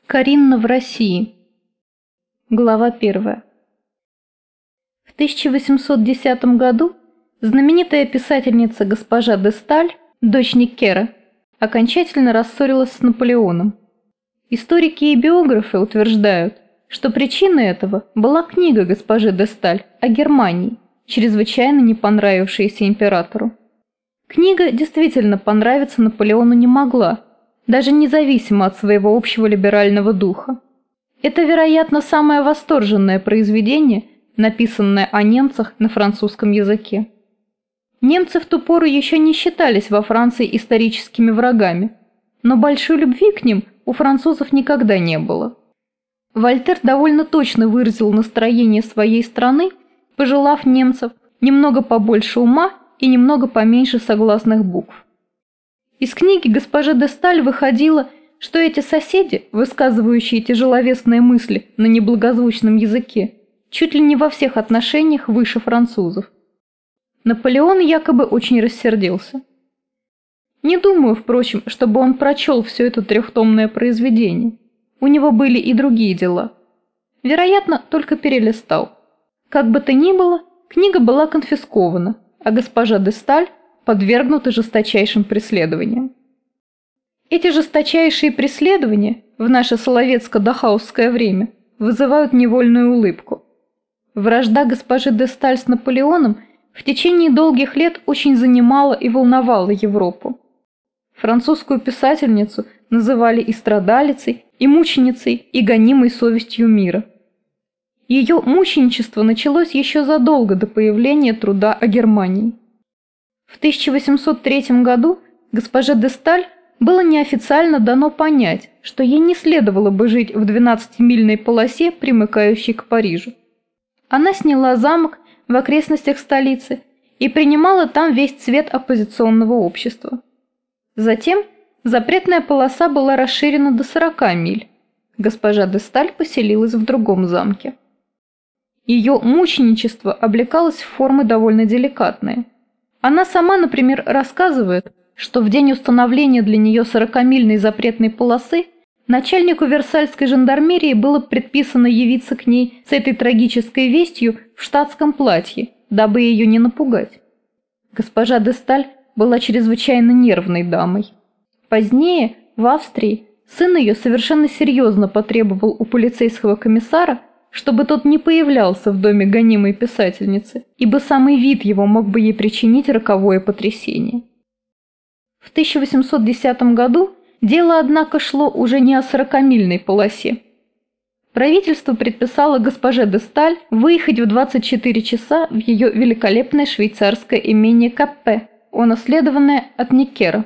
Каринна в России. Глава 1. В 1810 году знаменитая писательница госпожа де Сталь, дочь Неккера, окончательно рассорилась с Наполеоном. Историки и биографы утверждают, что причиной этого была книга госпожи де Сталь о Германии, чрезвычайно не понравившаяся императору. Книга действительно понравиться Наполеону не могла, даже независимо от своего общего либерального духа. Это, вероятно, самое восторженное произведение, написанное о немцах на французском языке. Немцы в ту пору еще не считались во Франции историческими врагами, но большой любви к ним у французов никогда не было. Вольтер довольно точно выразил настроение своей страны, пожелав немцев немного побольше ума и немного поменьше согласных букв. Из книги госпожи де Сталь выходило, что эти соседи, высказывающие тяжеловесные мысли на неблагозвучном языке, чуть ли не во всех отношениях выше французов. Наполеон якобы очень рассердился. Не думаю, впрочем, чтобы он прочел все это трехтомное произведение. У него были и другие дела. Вероятно, только перелистал. Как бы то ни было, книга была конфискована, а госпожа де Сталь подвергнуты жесточайшим преследованиям. Эти жесточайшие преследования в наше соловецко-дахаусское время вызывают невольную улыбку. Вражда госпожи де Сталь с Наполеоном в течение долгих лет очень занимала и волновала Европу. Французскую писательницу называли и страдалицей, и мученицей, и гонимой совестью мира. Ее мученичество началось еще задолго до появления труда о Германии. В 1803 году госпоже де Сталь было неофициально дано понять, что ей не следовало бы жить в 12-мильной полосе, примыкающей к Парижу. Она сняла замок в окрестностях столицы и принимала там весь цвет оппозиционного общества. Затем запретная полоса была расширена до 40 миль. Госпожа де Сталь поселилась в другом замке. Ее мученичество облекалось в формы довольно деликатные. Она сама, например, рассказывает, что в день установления для нее 40-мильной запретной полосы начальнику Версальской жандармерии было предписано явиться к ней с этой трагической вестью в штатском платье, дабы ее не напугать. Госпожа де Сталь была чрезвычайно нервной дамой. Позднее, в Австрии, сын ее совершенно серьезно потребовал у полицейского комиссара, чтобы тот не появлялся в доме гонимой писательницы, ибо самый вид его мог бы ей причинить роковое потрясение. В 1810 году дело, однако, шло уже не о 40-мильной полосе. Правительство предписало госпоже де Сталь выехать в 24 часа в ее великолепное швейцарское имение Каппе, унаследованное от Неккера.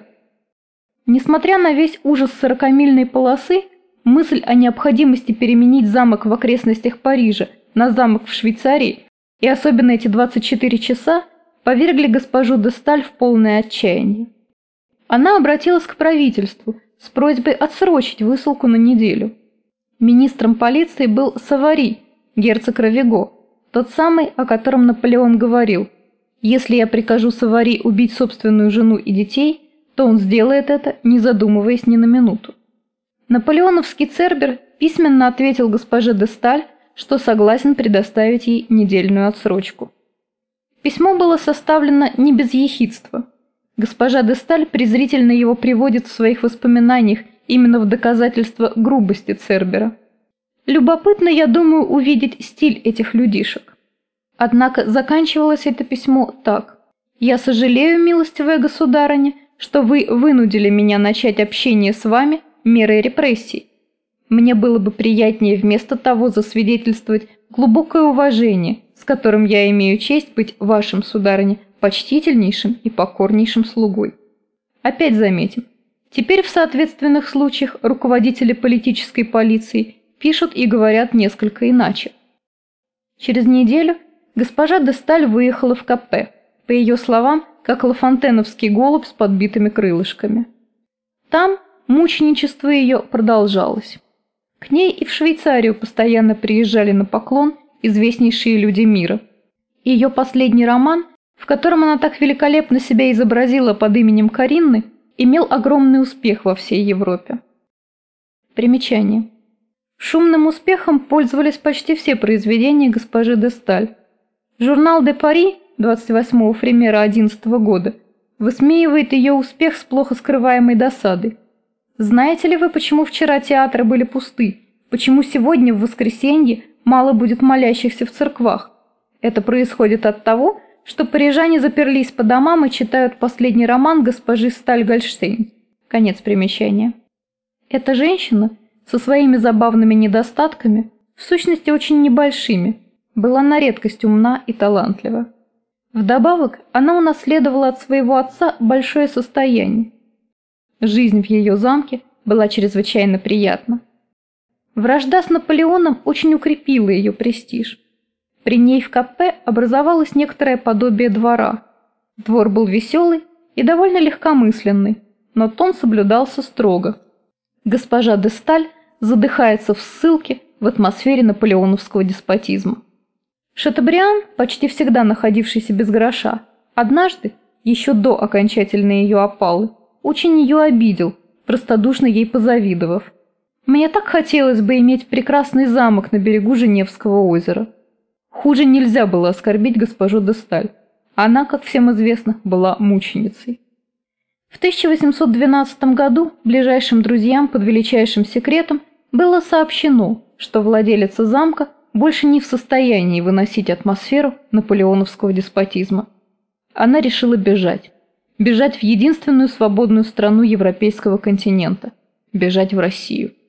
Несмотря на весь ужас 40-мильной полосы, мысль о необходимости переменить замок в окрестностях Парижа на замок в Швейцарии, и особенно эти 24 часа, повергли госпожу де Сталь в полное отчаяние. Она обратилась к правительству с просьбой отсрочить высылку на неделю. Министром полиции был Савари, герцог Равиго, тот самый, о котором Наполеон говорил: «Если я прикажу Савари убить собственную жену и детей, то он сделает это, не задумываясь ни на минуту». Наполеоновский Цербер письменно ответил госпоже де Сталь, что согласен предоставить ей недельную отсрочку. Письмо было составлено не без ехидства. Госпожа де Сталь презрительно его приводит в своих воспоминаниях именно в доказательство грубости Цербера. Любопытно, я думаю, увидеть стиль этих людишек. Однако заканчивалось это письмо так: «Я сожалею, милостивая государыня, что вы вынудили меня начать общение с вами мерой репрессий. Мне было бы приятнее вместо того засвидетельствовать глубокое уважение, с которым я имею честь быть вашим, сударыня, почтительнейшим и покорнейшим слугой». Опять заметим, теперь в соответственных случаях руководители политической полиции пишут и говорят несколько иначе. Через неделю госпожа де Сталь выехала в Каппе, по ее словам, как лафонтеновский голубь с подбитыми крылышками. Там мученичество ее продолжалось. К ней и в Швейцарию постоянно приезжали на поклон известнейшие люди мира. Ее последний роман, в котором она так великолепно себя изобразила под именем Каринны, имел огромный успех во всей Европе. Примечание. Шумным успехом пользовались почти все произведения госпожи де Сталь. Журнал «Де Пари» 28 февраля 11 года высмеивает ее успех с плохо скрываемой досадой. Знаете ли вы, почему вчера театры были пусты? Почему сегодня, в воскресенье, мало будет молящихся в церквах? Это происходит от того, что парижане заперлись по домам и читают последний роман госпожи Сталь-Гольштейн. Конец примечания. Эта женщина со своими забавными недостатками, в сущности очень небольшими, была на редкость умна и талантлива. Вдобавок, она унаследовала от своего отца большое состояние. Жизнь в ее замке была чрезвычайно приятна. Вражда с Наполеоном очень укрепила ее престиж. При ней в Капе образовалось некоторое подобие двора. Двор был веселый и довольно легкомысленный, но тон соблюдался строго. Госпожа де Сталь задыхается в ссылке в атмосфере наполеоновского деспотизма. Шатобриан, почти всегда находившийся без гроша, однажды, еще до окончательной ее опалы, очень ее обидел, простодушно ей позавидовав. «Мне так хотелось бы иметь прекрасный замок на берегу Женевского озера». Хуже нельзя было оскорбить госпожу де Сталь. Она, как всем известно, была мученицей. В 1812 году ближайшим друзьям под величайшим секретом было сообщено, что владелица замка больше не в состоянии выносить атмосферу наполеоновского деспотизма. Она решила бежать. Бежать в единственную свободную страну европейского континента. Бежать в Россию.